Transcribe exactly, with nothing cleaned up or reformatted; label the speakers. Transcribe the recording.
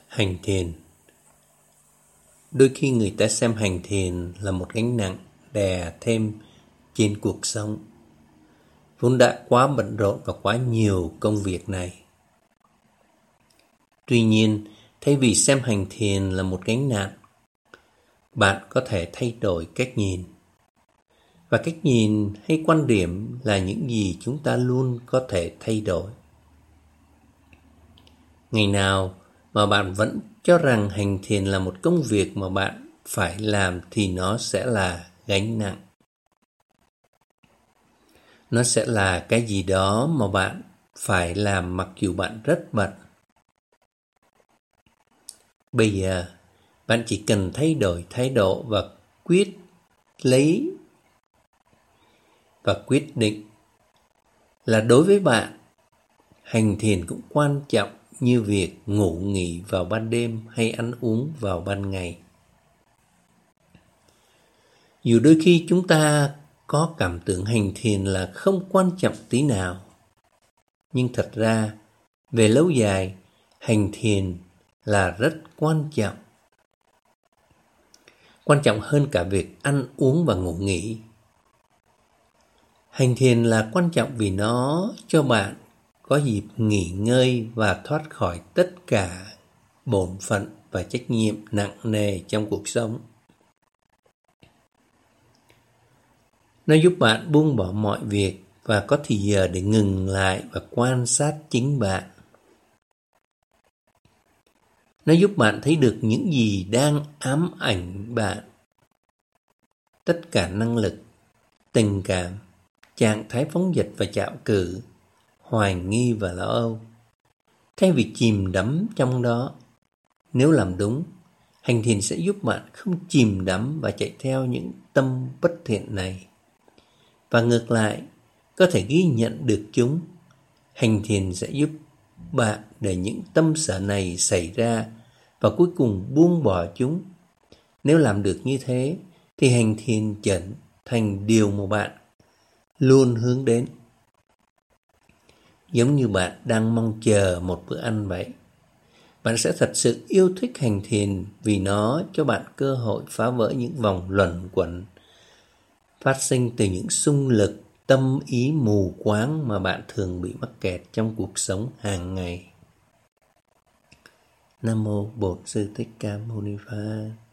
Speaker 1: Hành thiền. Đôi khi người ta xem hành thiền là một gánh nặng đè thêm trên cuộc sống, vốn đã quá bận rộn và quá nhiều công việc này. Tuy nhiên, thay vì xem hành thiền là một gánh nặng, bạn có thể thay đổi cách nhìn. Và cách nhìn hay quan điểm là những gì chúng ta luôn có thể thay đổi. Ngày nào mà bạn vẫn cho rằng hành thiền là một công việc mà bạn phải làm thì nó sẽ là gánh nặng. Nó sẽ là cái gì đó mà bạn phải làm mặc dù bạn rất bận. Bây giờ, bạn chỉ cần thay đổi thái độ và quyết lấy và quyết định là đối với bạn, hành thiền cũng quan trọng như việc ngủ nghỉ vào ban đêm hay ăn uống vào ban ngày. Dù đôi khi chúng ta có cảm tưởng hành thiền là không quan trọng tí nào, nhưng thật ra, về lâu dài, hành thiền là rất quan trọng. Quan trọng hơn cả việc ăn uống và ngủ nghỉ. Hành thiền là quan trọng vì nó cho bạn có dịp nghỉ ngơi và thoát khỏi tất cả bổn phận và trách nhiệm nặng nề trong cuộc sống. Nó giúp bạn buông bỏ mọi việc và có thì giờ để ngừng lại và quan sát chính bạn. Nó giúp bạn thấy được những gì đang ám ảnh bạn. Tất cả năng lực, tình cảm, trạng thái phóng dật và trạo cử, hoài nghi và lo âu. Thay vì chìm đắm trong đó, nếu làm đúng, hành thiền sẽ giúp bạn không chìm đắm và chạy theo những tâm bất thiện này. Và ngược lại, có thể ghi nhận được chúng. Hành thiền sẽ giúp bạn để những tâm sở này xảy ra và cuối cùng buông bỏ chúng. Nếu làm được như thế, thì hành thiền trở thành điều mà bạn luôn hướng đến. Giống như bạn đang mong chờ một bữa ăn vậy. Bạn sẽ thật sự yêu thích hành thiền vì nó cho bạn cơ hội phá vỡ những vòng luẩn quẩn phát sinh từ những xung lực tâm ý mù quáng mà bạn thường bị mắc kẹt trong cuộc sống hàng ngày. Nam mô Bổn Sư Thích Ca Mâu Ni Phật.